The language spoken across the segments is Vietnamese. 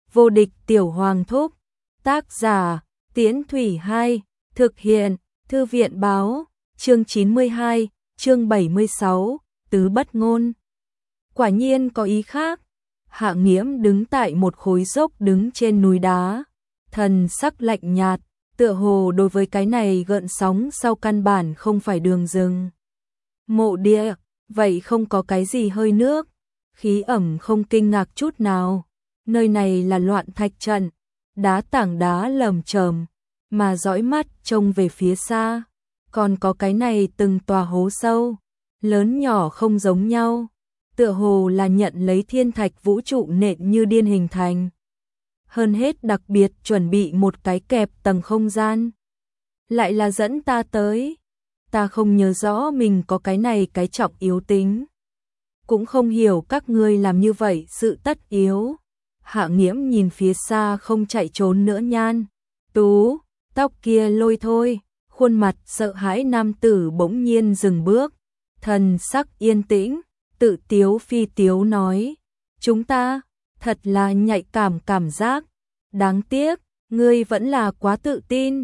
Vô địch tiểu hoàng thúc. Tác giả, Tiễn Thủy 2, thực hiện, Thư viện báo, chương 92, chương 76, tứ bất ngôn. Quả nhiên có ý khác. Hạ Nghiễm đứng tại một khối dốc đứng trên núi đá, thần sắc lạnh nhạt, tựa hồ đối với cái này gợn sóng sau căn bản không phải đường rừng. Mộ địa, vậy không có cái gì hơi nước, khí ẩm không kinh ngạc chút nào. Nơi này là loạn thạch trận, đá tảng đá lởm chởm, mà dõi mắt trông về phía xa, còn có cái này từng tòa hố sâu, lớn nhỏ không giống nhau, tựa hồ là nhận lấy thiên thạch vũ trụ nện như điên hình thành. Hơn hết đặc biệt chuẩn bị một cái kẹp tầng không gian. Lại là dẫn ta tới. Ta không nhớ rõ mình có cái này cái trọng yếu tính. Cũng không hiểu các ngươi làm như vậy sự tất yếu. Hạ Nghiễm nhìn phía xa không chạy trốn nữa Nhan Tú, tóc kia lôi thôi, khuôn mặt sợ hãi nam tử bỗng nhiên dừng bước, thần sắc yên tĩnh, tự tiếu phi tiếu nói, chúng ta, thật là nhạy cảm giác, đáng tiếc, ngươi vẫn là quá tự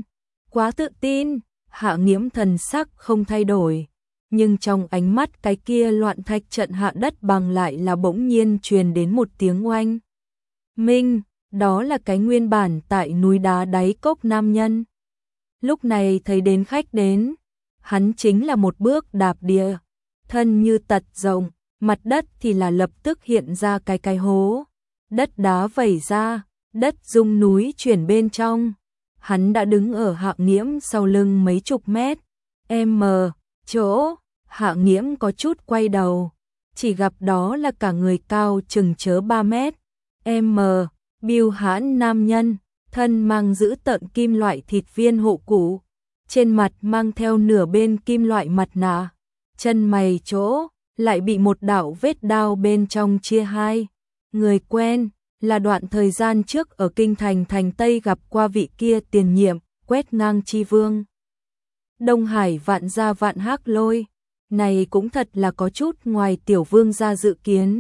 tin, Hạ Nghiễm thần sắc không thay đổi, nhưng trong ánh mắt cái kia loạn thạch trận hạ đất bằng lại là bỗng nhiên truyền đến một tiếng oanh. Minh, đó là cái nguyên bản tại núi đá đáy cốc nam nhân. Lúc này thấy đến khách đến, hắn chính là một bước đạp địa, thân như tật rộng, mặt đất thì là lập tức hiện ra cái hố, đất đá vẩy ra, đất rung núi chuyển bên trong. Hắn đã đứng ở Hạ Nghiễm sau lưng mấy chục mét, chỗ, Hạ Nghiễm có chút quay đầu, chỉ gặp đó là cả người cao chừng chớ 3 mét, bưu hãn nam nhân, thân mang giữ tợn kim loại thịt viên hộ củ, trên mặt mang theo nửa bên kim loại mặt nạ, chân mày chỗ lại bị một đạo vết đao bên trong chia hai. Người quen, là đoạn thời gian trước ở kinh thành thành Tây gặp qua vị kia tiền nhiệm, quét ngang chi vương. Đông Hải vạn gia vạn hắc lôi, này cũng thật là có chút ngoài tiểu vương gia dự kiến.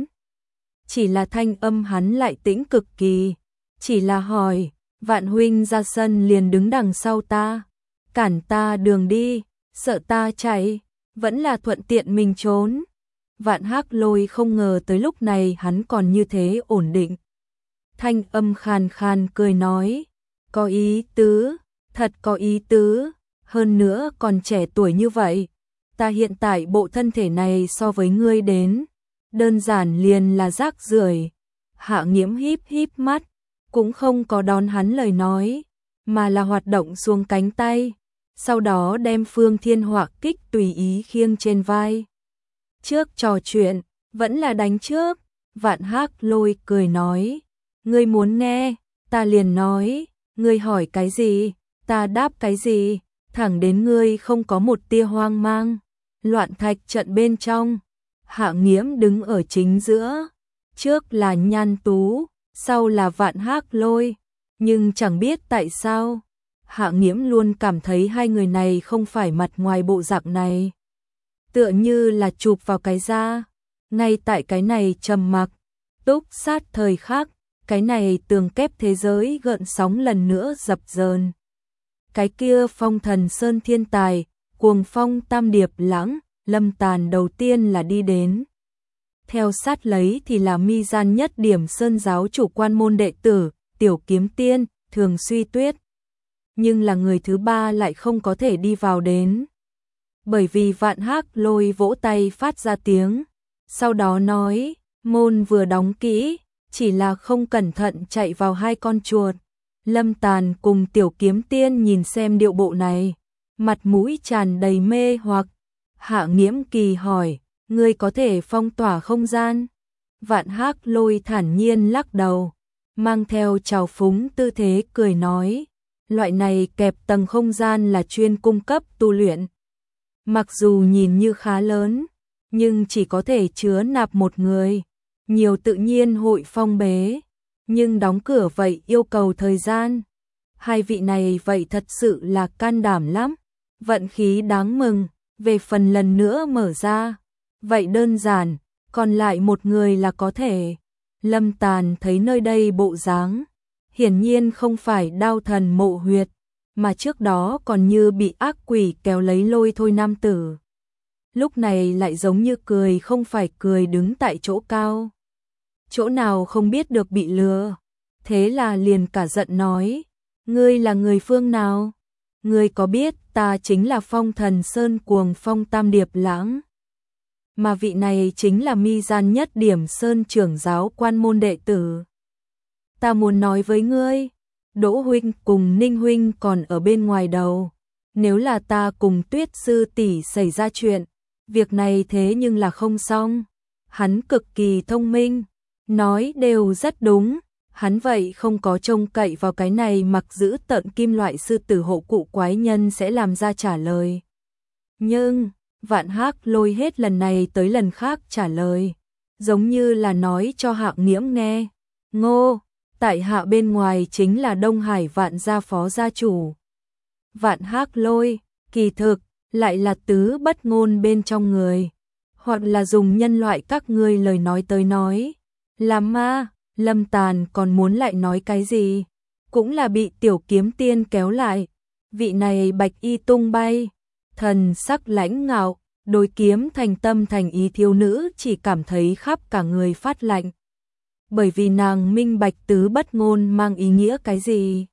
Chỉ là thanh âm hắn lại tĩnh cực kỳ, chỉ là hỏi, vạn huynh ra sân liền đứng đằng sau ta, cản ta đường đi, sợ ta chạy, vẫn là thuận tiện mình trốn. Vạn hắc lôi không ngờ tới lúc này hắn còn như thế ổn định. Thanh âm khàn khàn cười nói, có ý tứ, thật có ý tứ, hơn nữa còn trẻ tuổi như vậy. Ta hiện tại bộ thân thể này so với ngươi đến, đơn giản liền là rác rưởi. Hạ Nghiễm híp mắt, cũng không có đón hắn lời nói, mà là hoạt động xuống cánh tay, sau đó đem Phương Thiên Họa kích tùy ý khiêng trên vai. Trước trò chuyện, vẫn là đánh trước, Vạn hắc lôi cười nói, ngươi muốn nghe, ta liền nói, ngươi hỏi cái gì, ta đáp cái gì, thẳng đến ngươi không có một tia hoang mang. Loạn thạch trận bên trong, Hạ Nghiễm đứng ở chính giữa, trước là Nhan Tú, sau là Vạn hắc lôi, nhưng chẳng biết tại sao, Hạ Nghiễm luôn cảm thấy hai người này không phải mặt ngoài bộ dạng này. Tựa như là chụp vào cái da, ngay tại cái này trầm mặc, túc sát thời khắc, cái này tường kép thế giới gợn sóng lần nữa dập dờn. Cái kia phong thần sơn thiên tài, cuồng phong tam điệp lãng, Lâm Tàn đầu tiên là đi đến. Theo sát lấy thì là mi gian nhất điểm sơn giáo chủ quan môn đệ tử, Tiểu Kiếm Tiên, Thường Suy Tuyết. Nhưng là người thứ ba lại không có thể đi vào đến. Bởi vì Vạn hắc lôi vỗ tay phát ra tiếng, sau đó nói, môn vừa đóng kỹ, chỉ là không cẩn thận chạy vào hai con chuột. Lâm Tàn cùng Tiểu Kiếm Tiên nhìn xem điệu bộ này, mặt mũi tràn đầy mê hoặc. Hạ Nghiễm kỳ hỏi, ngươi có thể phong tỏa không gian? Vạn hắc lôi thản nhiên lắc đầu, mang theo trào phúng tư thế cười nói, loại này kẹp tầng không gian là chuyên cung cấp tu luyện. Mặc dù nhìn như khá lớn, nhưng chỉ có thể chứa nạp một người, nhiều tự nhiên hội phong bế, nhưng đóng cửa vậy yêu cầu thời gian. Hai vị này vậy thật sự là can đảm lắm, vận khí đáng mừng, về phần lần nữa mở ra, vậy đơn giản, còn lại một người là có thể. Lâm Tàn thấy nơi đây bộ dáng, hiển nhiên không phải đao thần mộ huyệt, mà trước đó còn như bị ác quỷ kéo lấy lôi thôi nam tử. Lúc này lại giống như cười không phải cười, đứng tại chỗ cao. Chỗ nào không biết được bị lừa. Thế là liền cả giận nói, ngươi là người phương nào? Ngươi có biết ta chính là Phong Thần Sơn Cuồng Phong Tam Điệp Lãng, mà vị này chính là Mi Gian Nhất Điểm Sơn trưởng giáo quan môn đệ tử. Ta muốn nói với ngươi, Đỗ huynh cùng Ninh huynh còn ở bên ngoài đầu. Nếu là ta cùng Tuyết sư tỷ xảy ra chuyện, việc này thế nhưng là không xong. Hắn cực kỳ thông minh, nói đều rất đúng. Hắn vậy không có trông cậy vào cái này mặc giữ tợn kim loại sư tử hộ cụ quái nhân sẽ làm ra trả lời. Nhưng Vạn Hác Lôi hết lần này tới lần khác trả lời, giống như là nói cho Hạng Nghiễm nghe. Ngô, tại hạ bên ngoài chính là Đông Hải Vạn gia phó gia chủ. Vạn Hác Lôi, kỳ thực, lại là tứ bất ngôn bên trong người. Hoặc là dùng nhân loại các ngươi lời nói tới nói. Làm ma, Lâm Tàn còn muốn lại nói cái gì? Cũng là bị Tiểu Kiếm Tiên kéo lại. Vị này bạch y tung bay, thần sắc lãnh ngạo, đối kiếm thành tâm thành ý thiếu nữ chỉ cảm thấy khắp cả người phát lạnh. Bởi vì nàng minh bạch tứ bất ngôn mang ý nghĩa cái gì.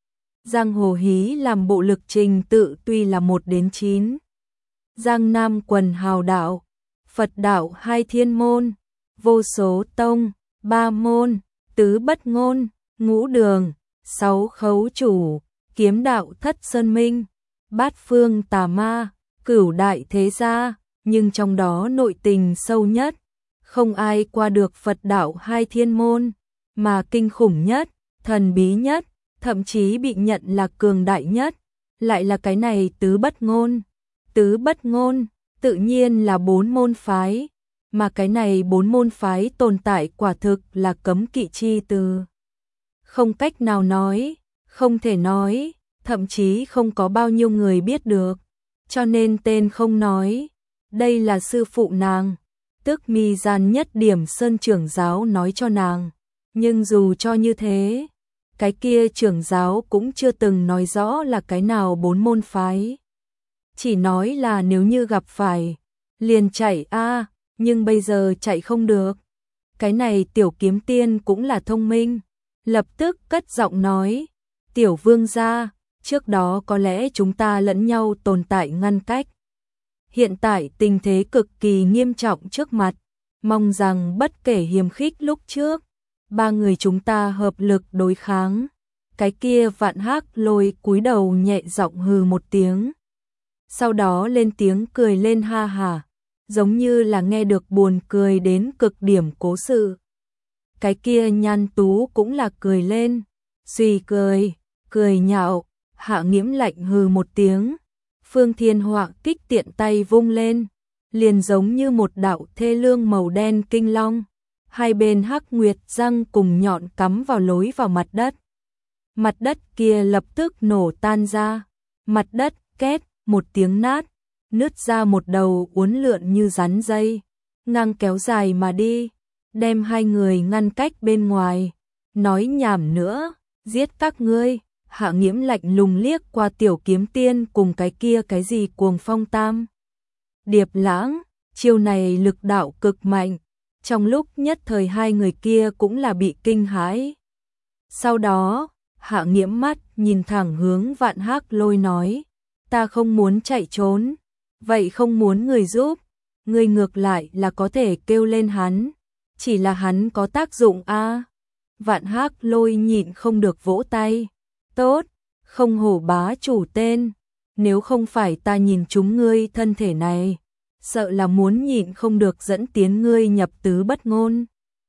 Giang hồ hí làm bộ lực trình tự tuy là 1 đến 9. Giang Nam quần hào đạo, Phật đạo 2 thiên môn, vô số tông, 3 môn, tứ bất ngôn, ngũ đường, 6 khấu chủ, kiếm đạo thất sơn minh, bát phương tà ma, cửu đại thế gia, nhưng trong đó nội tình sâu nhất, không ai qua được Phật đạo 2 thiên môn, mà kinh khủng nhất, thần bí nhất, thậm chí bị nhận là cường đại nhất, lại là cái này tứ bất ngôn. Tứ bất ngôn, tự nhiên là 4 môn phái, mà cái này 4 môn phái tồn tại quả thực là cấm kỵ chi từ. Không cách nào nói, không thể nói, thậm chí không có bao nhiêu người biết được, cho nên tên không nói. Đây là sư phụ nàng, tức Mi Gian Nhất Điểm Sơn trưởng giáo nói cho nàng, nhưng dù cho như thế, cái kia trưởng giáo cũng chưa từng nói rõ là cái nào 4 môn phái. Chỉ nói là nếu như gặp phải, liền chạy a, nhưng bây giờ chạy không được. Cái này Tiểu Kiếm Tiên cũng là thông minh, lập tức cất giọng nói, Tiểu vương gia, trước đó có lẽ chúng ta lẫn nhau tồn tại ngăn cách. Hiện tại tình thế cực kỳ nghiêm trọng trước mặt, mong rằng bất kể hiềm khích lúc trước, 3 người chúng ta hợp lực đối kháng. Cái kia Vạn Hác Lôi cúi đầu nhẹ giọng hừ một tiếng. Sau đó lên tiếng cười lên ha hả, giống như là nghe được buồn cười đến cực điểm cố sự. Cái kia Nhan Tú cũng là cười lên, suy cười, cười nhạo. Hạ Nghiễm lạnh hừ một tiếng, Phương Thiên Họa kích tiện tay vung lên, liền giống như một đạo thê lương màu đen kinh long, hai bên hắc nguyệt răng cùng nhọn cắm vào lối vào mặt đất. Mặt đất kia lập tức nổ tan ra, mặt đất két một tiếng nát, nứt ra một đầu uốn lượn như rắn dây, ngang kéo dài mà đi, đem 2 người ngăn cách bên ngoài. Nói nhảm nữa, giết các ngươi. Hạ Nghiễm lạnh lùng liếc qua Tiểu Kiếm Tiên cùng cái kia cái gì Cuồng Phong Tam Điệp Lãng, chiêu này lực đạo cực mạnh, trong lúc nhất thời 2 người kia cũng là bị kinh hãi. Sau đó, Hạ Nghiễm mắt nhìn thẳng hướng Vạn Hác Lôi nói, ta không muốn chạy trốn, vậy không muốn người giúp, người ngược lại là có thể kêu lên hắn, chỉ là hắn có tác dụng a. Vạn Hác Lôi nhịn không được vỗ tay. Tốt, không hổ bá chủ tên, nếu không phải ta nhìn chúng ngươi thân thể này, sợ là muốn nhịn không được dẫn tiến ngươi nhập tứ bất ngôn.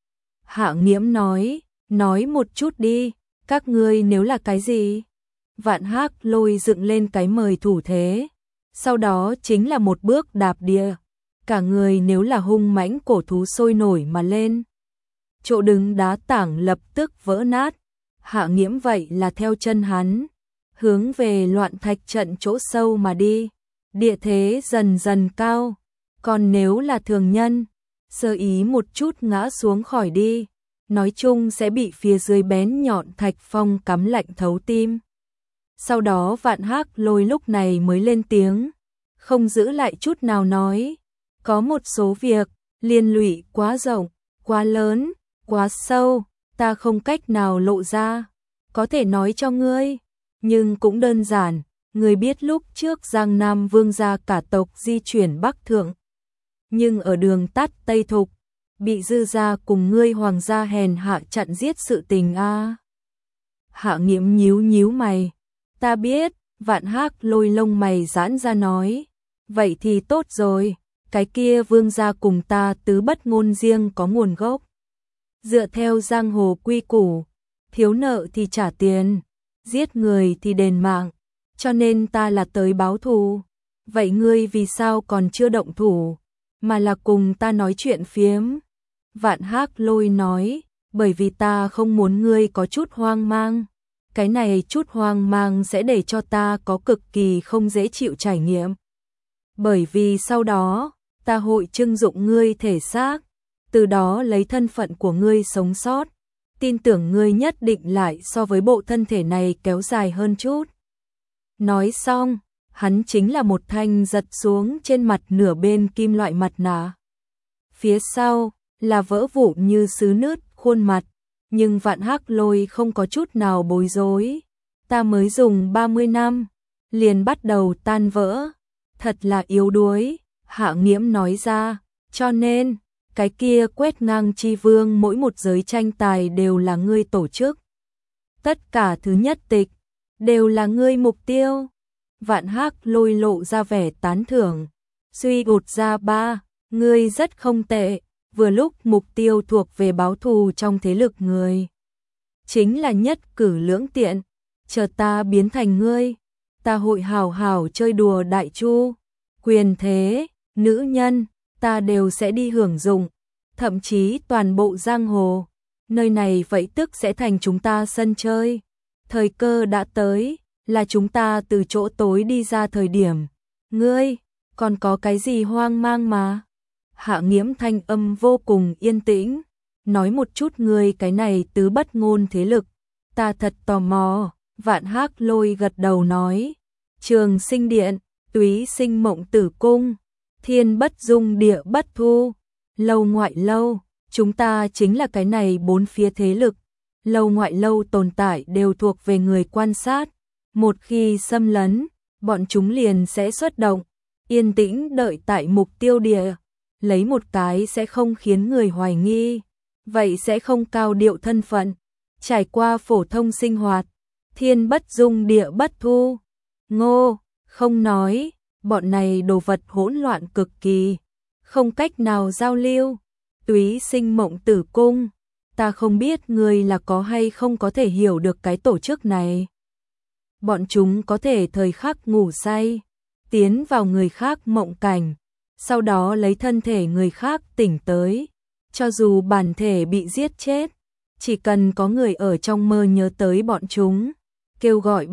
Hạ Nghiễm nói một chút đi, các ngươi nếu là cái gì? Vạn Hác Lôi dựng lên cái mời thủ thế, sau đó chính là một bước đạp địa, cả người nếu là hung mãnh cổ thú sôi nổi mà lên. Chỗ đứng đá tảng lập tức vỡ nát. Hạ Nghiễm vậy là theo chân hắn, hướng về loạn thạch trận chỗ sâu mà đi, địa thế dần dần cao, còn nếu là thường nhân, sơ ý một chút ngã xuống khỏi đi, nói chung sẽ bị phía dưới bén nhọn thạch phong cắm lạnh thấu tim. Sau đó Vạn Hác Lôi lúc này mới lên tiếng, không giữ lại chút nào nói, có một số việc, liên lụy quá rộng, quá lớn, quá sâu, ta không cách nào lộ ra, có thể nói cho ngươi, nhưng cũng đơn giản, ngươi biết lúc trước Giang Nam Vương gia cả tộc di chuyển Bắc Thượng, nhưng ở đường tắt Tây Thục, bị Dư gia cùng ngươi hoàng gia hèn hạ chặn giết sự tình a. Hạ Nghiễm nhíu nhíu mày, ta biết. Vạn Hác Lôi lông mày giãn ra nói, vậy thì tốt rồi, cái kia Vương gia cùng ta tứ bất ngôn riêng có nguồn gốc. Dựa theo giang hồ quy củ, thiếu nợ thì trả tiền, giết người thì đền mạng, cho nên ta là tới báo thù. Vậy ngươi vì sao còn chưa động thủ, mà là cùng ta nói chuyện phiếm? Vạn Hác Lôi nói, bởi vì ta không muốn ngươi có chút hoang mang. Cái này chút hoang mang sẽ để cho ta có cực kỳ không dễ chịu trải nghiệm. Bởi vì sau đó, ta hội trưng dụng ngươi thể xác, từ đó lấy thân phận của ngươi sống sót. Tin tưởng ngươi nhất định lại so với bộ thân thể này kéo dài hơn chút. Nói xong, hắn chính là một thanh giật xuống trên mặt nửa bên kim loại mặt nạ. Phía sau là vỡ vụn như sứ nứt khuôn mặt, nhưng Vạn Hác Lôi không có chút nào bối rối. Ta mới dùng 30 năm, liền bắt đầu tan vỡ. Thật là yếu đuối, Hạ Nghiễm nói ra, cho nên, cái kia quét ngang chi vương mỗi một giới tranh tài đều là ngươi tổ chức. Tất cả thứ nhất tịch, đều là ngươi mục tiêu. Vạn Hác Lôi lộ ra vẻ tán thưởng, suy gột ra ba, ngươi rất không tệ. Vừa lúc mục tiêu thuộc về báo thù trong thế lực người, chính là nhất cử lưỡng tiện, chờ ta biến thành ngươi, ta hội hào hào chơi đùa đại chu, quyền thế, nữ nhân, ta đều sẽ đi hưởng dụng, thậm chí toàn bộ giang hồ, nơi này vậy tức sẽ thành chúng ta sân chơi. Thời cơ đã tới, là chúng ta từ chỗ tối đi ra thời điểm, ngươi, còn có cái gì hoang mang mà? Hạ Nghiễm thanh âm vô cùng yên tĩnh, nói một chút ngươi cái này tứ bất ngôn thế lực, ta thật tò mò. Vạn Hác Lôi gật đầu nói, Trường Sinh Điện, Túy Sinh Mộng Tử Cung, Thiên Bất Dung Địa Bất Thu, Lâu Ngoại Lâu, chúng ta chính là cái này bốn phía thế lực. Lâu Ngoại Lâu tồn tại đều thuộc về người quan sát, một khi xâm lấn, bọn chúng liền sẽ xuất động, yên tĩnh đợi tại mục tiêu địa. Lấy một cái sẽ không khiến người hoài nghi, vậy sẽ không cao điệu thân phận, trải qua phổ thông sinh hoạt, thiên bất dung địa bất thu. Ngô, không nói, bọn này đồ vật hỗn loạn cực kỳ, không cách nào giao lưu. Túy Sinh Mộng Tử Cung, ta không biết người là có hay không có thể hiểu được cái tổ chức này. Bọn chúng có thể thời khắc ngủ say, tiến vào người khác mộng cảnh, sau đó lấy thân thể người khác tỉnh tới, cho dù bản thể bị giết chết, chỉ cần có người ở trong mơ nhớ tới bọn chúng, kêu gọi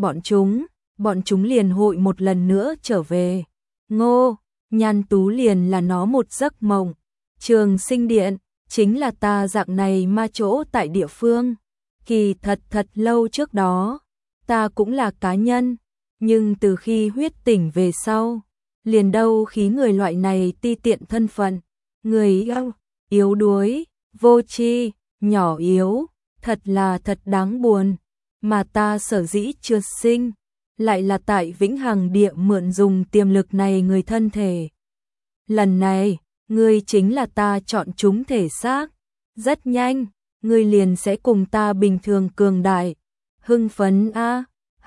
bọn chúng liền hội một lần nữa trở về. Ngô, Nhan Tú liền là nó một giấc mộng. Trường Sinh Điện chính là ta dạng này ma chỗ tại địa phương. Kỳ thật lâu trước đó, ta cũng là cá nhân, nhưng từ khi huyết tỉnh về sau, liền đâu khí người loại này ti tiện thân phận, người yếu đuối, vô tri, nhỏ yếu, thật đáng buồn, mà ta sở dĩ chưa sinh, lại là tại Vĩnh Hằng Địa mượn dùng tiềm lực này người thân thể. Lần này, ngươi chính là ta chọn chúng thể xác, rất nhanh, ngươi liền sẽ cùng ta bình thường cường đại. Hưng phấn a,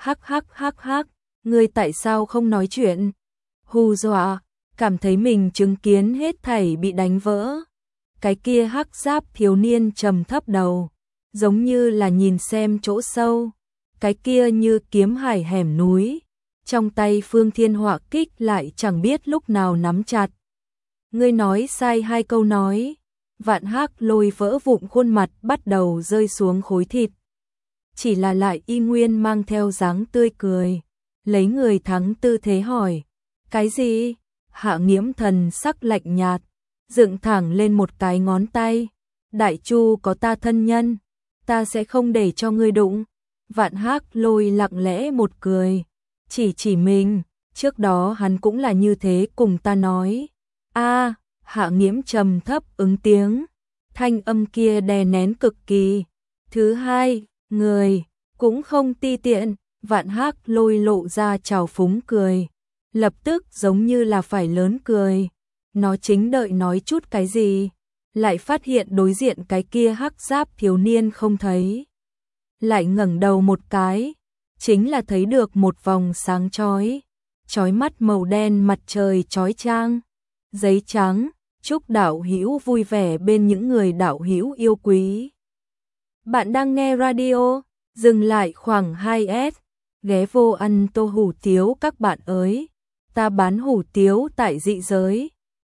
hắc, ngươi tại sao không nói chuyện? Hù dọa, cảm thấy mình chứng kiến hết thảy bị đánh vỡ. Cái kia hắc giáp thiếu niên trầm thấp đầu, giống như là nhìn xem chỗ sâu. Cái kia như kiếm hải hẻm núi, trong tay Phương Thiên Họa kích lại chẳng biết lúc nào nắm chặt. Ngươi nói sai hai câu nói. Vạn Hác Lôi vỡ vụn khuôn mặt bắt đầu rơi xuống khối thịt. Chỉ là lại y nguyên mang theo dáng tươi cười, lấy người thắng tư thế hỏi. Cái gì? Hạ Nghiễm thần sắc lạnh nhạt, dựng thẳng lên một cái ngón tay. Đại Chu có ta thân nhân, ta sẽ không để cho ngươi đụng. Vạn Hác Lôi lặng lẽ một cười, chỉ mình, trước đó hắn cũng là như thế cùng ta nói. A, Hạ Nghiễm trầm thấp ứng tiếng, thanh âm kia đè nén cực kỳ. Thứ hai, người cũng không ti tiện. Vạn Hác Lôi lộ ra trào phúng cười, lập tức giống như là phải lớn cười. Nó chính đợi nói chút cái gì, lại phát hiện đối diện cái kia hắc giáp thiếu niên không thấy. Lại ngẩng đầu một cái, chính là thấy được một vòng sáng chói mắt màu đen mặt trời chói chang. Giấy trắng, chúc đạo hữu vui vẻ bên những người đạo hữu yêu quý. Bạn đang nghe radio, dừng lại khoảng 2S, ghé vô ăn tô hủ tiếu các bạn ơi. Ta bán hủ tiếu tại dị giới.